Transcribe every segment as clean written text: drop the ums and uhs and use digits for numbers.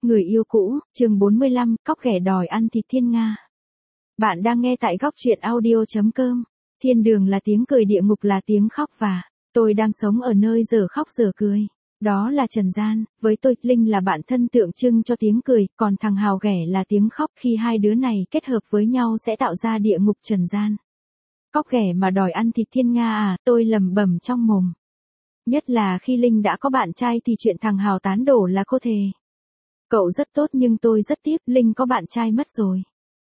Người yêu cũ, chương 45, cóc ghẻ đòi ăn thịt thiên nga. Bạn đang nghe tại góc truyện audio.com. Thiên đường là tiếng cười, địa ngục là tiếng khóc và tôi đang sống ở nơi giờ khóc giờ cười. Đó là trần gian, với tôi, Linh là bạn thân tượng trưng cho tiếng cười, còn thằng Hào ghẻ là tiếng khóc, khi hai đứa này kết hợp với nhau sẽ tạo ra địa ngục trần gian. Cóc ghẻ mà đòi ăn thịt thiên nga à, tôi lẩm bẩm trong mồm. Nhất là khi Linh đã có bạn trai thì chuyện thằng Hào tán đổ là cô thề. Cậu rất tốt nhưng tôi rất tiếc, Linh có bạn trai mất rồi.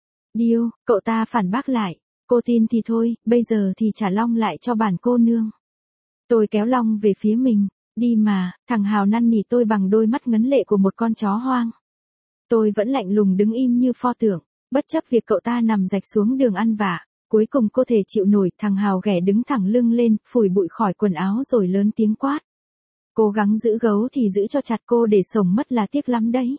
Điêu, cậu ta phản bác lại. Cô tin thì thôi, bây giờ thì trả Long lại cho bản cô nương. Tôi kéo Long về phía mình. Đi mà, thằng Hào năn nỉ tôi bằng đôi mắt ngấn lệ của một con chó hoang. Tôi vẫn lạnh lùng đứng im như pho tượng, bất chấp việc cậu ta nằm rạch xuống đường ăn vạ. Cuối cùng cô thể chịu nổi, thằng Hào ghẻ đứng thẳng lưng lên, phủi bụi khỏi quần áo rồi lớn tiếng quát. Cố gắng giữ gấu thì giữ cho chặt, cô để sống mất là tiếc lắm đấy.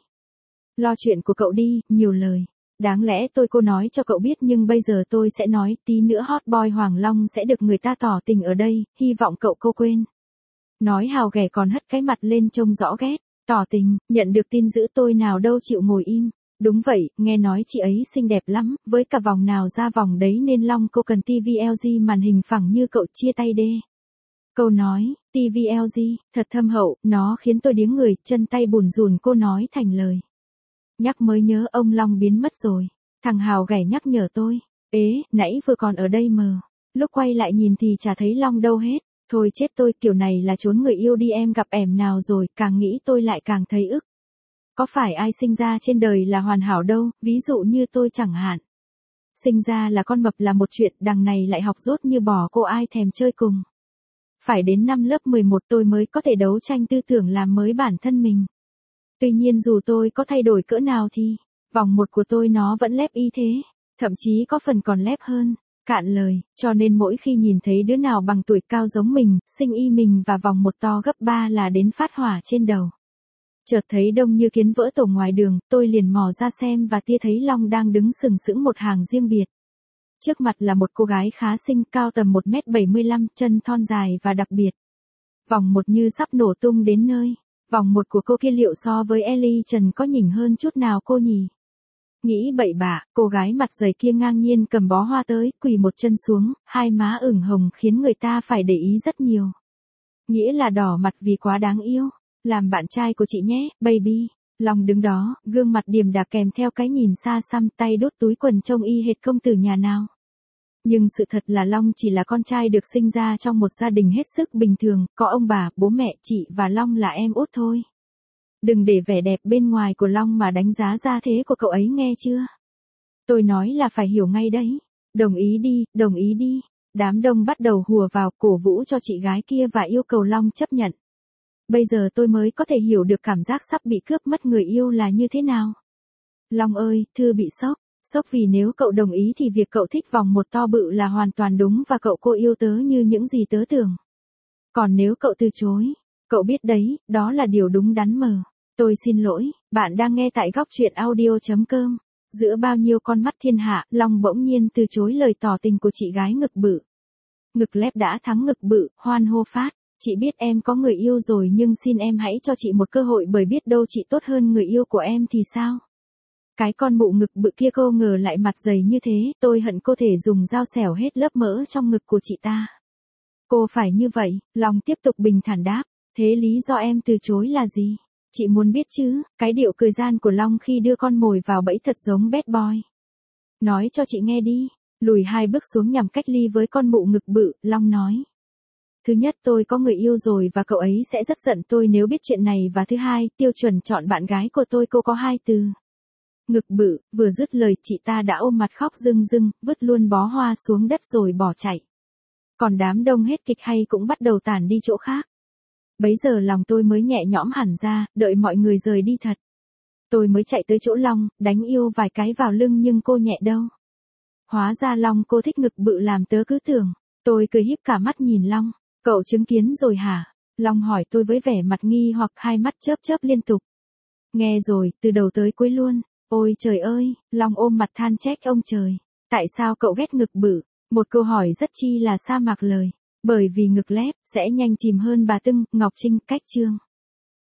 Lo chuyện của cậu đi, nhiều lời. Đáng lẽ cô nói cho cậu biết nhưng bây giờ tôi sẽ nói, tí nữa hot boy Hoàng Long sẽ được người ta tỏ tình ở đây, hy vọng cô quên. Nói Hào ghẻ còn hất cái mặt lên trông rõ ghét, tỏ tình, nhận được tin dữ tôi nào đâu chịu ngồi im. Đúng vậy, nghe nói chị ấy xinh đẹp lắm, với cả vòng nào ra vòng đấy nên Long cô cần TV LG màn hình phẳng như cậu, chia tay đê. Câu nói, TV LG, thật thâm hậu, nó khiến tôi điếng người, chân tay bùn rùn, cô nói thành lời. Nhắc mới nhớ ông Long biến mất rồi. Thằng Hào ghẻ nhắc nhở tôi. Ế, nãy vừa còn ở đây mờ. Lúc quay lại nhìn thì chả thấy Long đâu hết. Thôi chết tôi, kiểu này là trốn người yêu đi, em gặp ẻm nào rồi, càng nghĩ tôi lại càng thấy ức. Có phải ai sinh ra trên đời là hoàn hảo đâu, ví dụ như tôi chẳng hạn. Sinh ra là con mập là một chuyện, đằng này lại học dốt như bò, cô ai thèm chơi cùng. Phải đến năm lớp 11 tôi mới có thể đấu tranh tư tưởng làm mới bản thân mình. Tuy nhiên dù tôi có thay đổi cỡ nào thì, vòng một của tôi nó vẫn lép y thế, thậm chí có phần còn lép hơn. Cạn lời, cho nên mỗi khi nhìn thấy đứa nào bằng tuổi cao giống mình, sinh y mình và vòng một to gấp 3 là đến phát hỏa trên đầu. Chợt thấy đông như kiến vỡ tổ ngoài đường, tôi liền mò ra xem và tia thấy Long đang đứng sừng sững một hàng riêng biệt. Trước mặt là một cô gái khá xinh, cao tầm 1m75, chân thon dài và đặc biệt. Vòng một như sắp nổ tung đến nơi. Vòng một của cô kia liệu so với Ellie Trần có nhỉnh hơn chút nào cô nhỉ? Nghĩ bậy bạ, cô gái mặt dày kia ngang nhiên cầm bó hoa tới, quỳ một chân xuống, hai má ửng hồng khiến người ta phải để ý rất nhiều. Nghĩa là đỏ mặt vì quá đáng yêu. Làm bạn trai của chị nhé, baby. Long đứng đó, gương mặt điềm đạm kèm theo cái nhìn xa xăm, tay đút túi quần trông y hệt công tử nhà nào. Nhưng sự thật là Long chỉ là con trai được sinh ra trong một gia đình hết sức bình thường, có ông bà, bố mẹ, chị và Long là em út thôi. Đừng để vẻ đẹp bên ngoài của Long mà đánh giá gia thế của cậu ấy, nghe chưa? Tôi nói là phải hiểu ngay đấy. Đồng ý đi, đồng ý đi. Đám đông bắt đầu hùa vào, cổ vũ cho chị gái kia và yêu cầu Long chấp nhận. Bây giờ tôi mới có thể hiểu được cảm giác sắp bị cướp mất người yêu là như thế nào. Long ơi, Thư bị sốc. Sốc vì nếu cậu đồng ý thì việc cậu thích vòng một to bự là hoàn toàn đúng và cô yêu tớ như những gì tớ tưởng. Còn nếu cậu từ chối, cậu biết đấy, đó là điều đúng đắn mờ. Tôi xin lỗi, bạn đang nghe tại góc truyện audio.com. Giữa bao nhiêu con mắt thiên hạ, Long bỗng nhiên từ chối lời tỏ tình của chị gái ngực bự. Ngực lép đã thắng ngực bự, hoan hô phát. Chị biết em có người yêu rồi nhưng xin em hãy cho chị một cơ hội, bởi biết đâu chị tốt hơn người yêu của em thì sao? Cái con mụ ngực bự kia cô ngờ lại mặt dày như thế, tôi hận cô thể dùng dao xẻo hết lớp mỡ trong ngực của chị ta. Cô phải như vậy, Long tiếp tục bình thản đáp, thế lý do em từ chối là gì? Chị muốn biết chứ? Cái điệu cười gian của Long khi đưa con mồi vào bẫy thật giống bad boy. Nói cho chị nghe đi. Lùi 2 bước xuống nhằm cách ly với con mụ ngực bự, Long nói. Thứ nhất, tôi có người yêu rồi và cậu ấy sẽ rất giận tôi nếu biết chuyện này, và thứ hai, tiêu chuẩn chọn bạn gái của tôi cô có 2 từ. Ngực bự. Vừa dứt lời chị ta đã ôm mặt khóc rưng rưng, vứt luôn bó hoa xuống đất rồi bỏ chạy. Còn đám đông hết kịch hay cũng bắt đầu tản đi chỗ khác. Bấy giờ lòng tôi mới nhẹ nhõm hẳn ra, đợi mọi người rời đi thật. Tôi mới chạy tới chỗ Long, đánh yêu vài cái vào lưng nhưng cô nhẹ đâu. Hóa ra Long cô thích ngực bự làm tớ cứ tưởng. Tôi cười híp cả mắt nhìn Long. Cậu chứng kiến rồi hả? Long hỏi tôi với vẻ mặt nghi hoặc, hai mắt chớp chớp liên tục. Nghe rồi, từ đầu tới cuối luôn. Ôi trời ơi, Long ôm mặt than trách ông trời. Tại sao cậu ghét ngực bự? Một câu hỏi rất chi là sa mạc lời. Bởi vì ngực lép sẽ nhanh chìm hơn bà Tưng, Ngọc Trinh, cách chương.